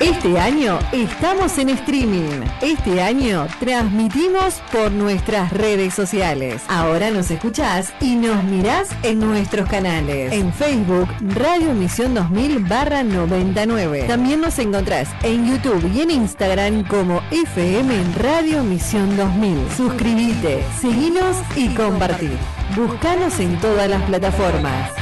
Este año estamos en streaming. Este año transmitimos por nuestras redes sociales. Ahora nos escuchás y nos mirás en nuestros canales. En Facebook, Radio Misión 2000/99. También nos encontrás en YouTube y en Instagram como FM Radio Misión 2000. Suscríbete, seguinos y compartí. Búscanos en todas las plataformas.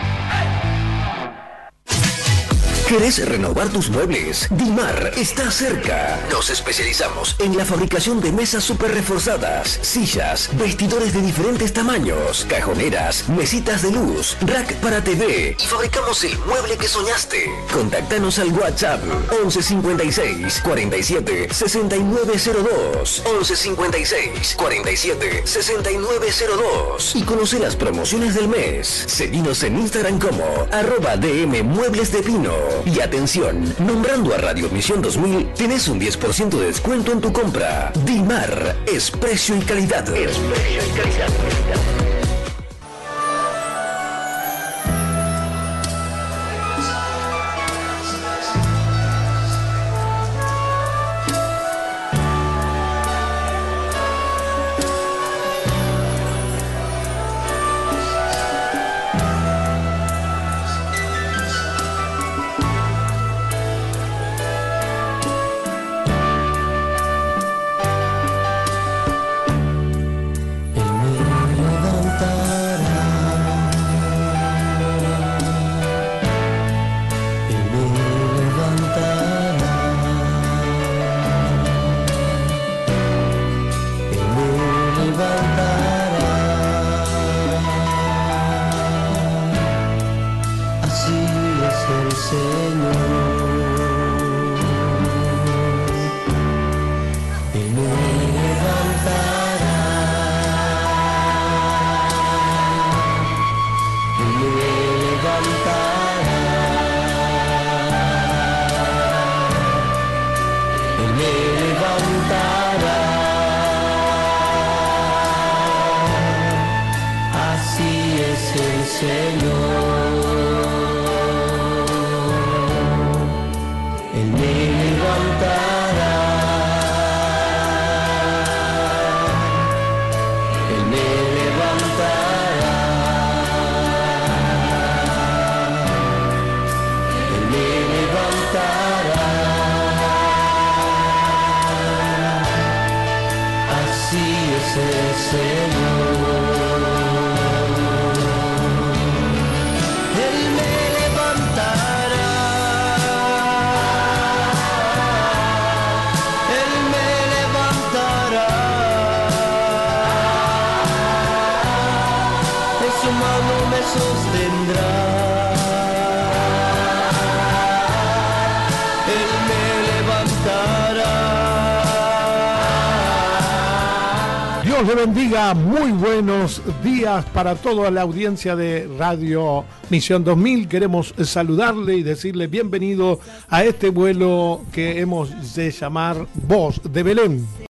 ¿Querés renovar tus muebles? Dimar está cerca. Nos especializamos en la fabricación de mesas super reforzadas, sillas, vestidores de diferentes tamaños, cajoneras, mesitas de luz, rack para TV y fabricamos el mueble que soñaste. Contactanos al WhatsApp 11 56 47 6902 11 56 47 6902 y conoce las promociones del mes. Seguinos en Instagram como @dmmueblesdepino. Y atención, nombrando a Radio Misión 2000, tenés un 10% de descuento en tu compra. Dimar es precio y calidad. Es precio y calidad. Dios le bendiga, muy buenos días para toda la audiencia de Radio Misión 2000. Queremos saludarle y decirle bienvenido a este vuelo que hemos de llamar Voz de Belén.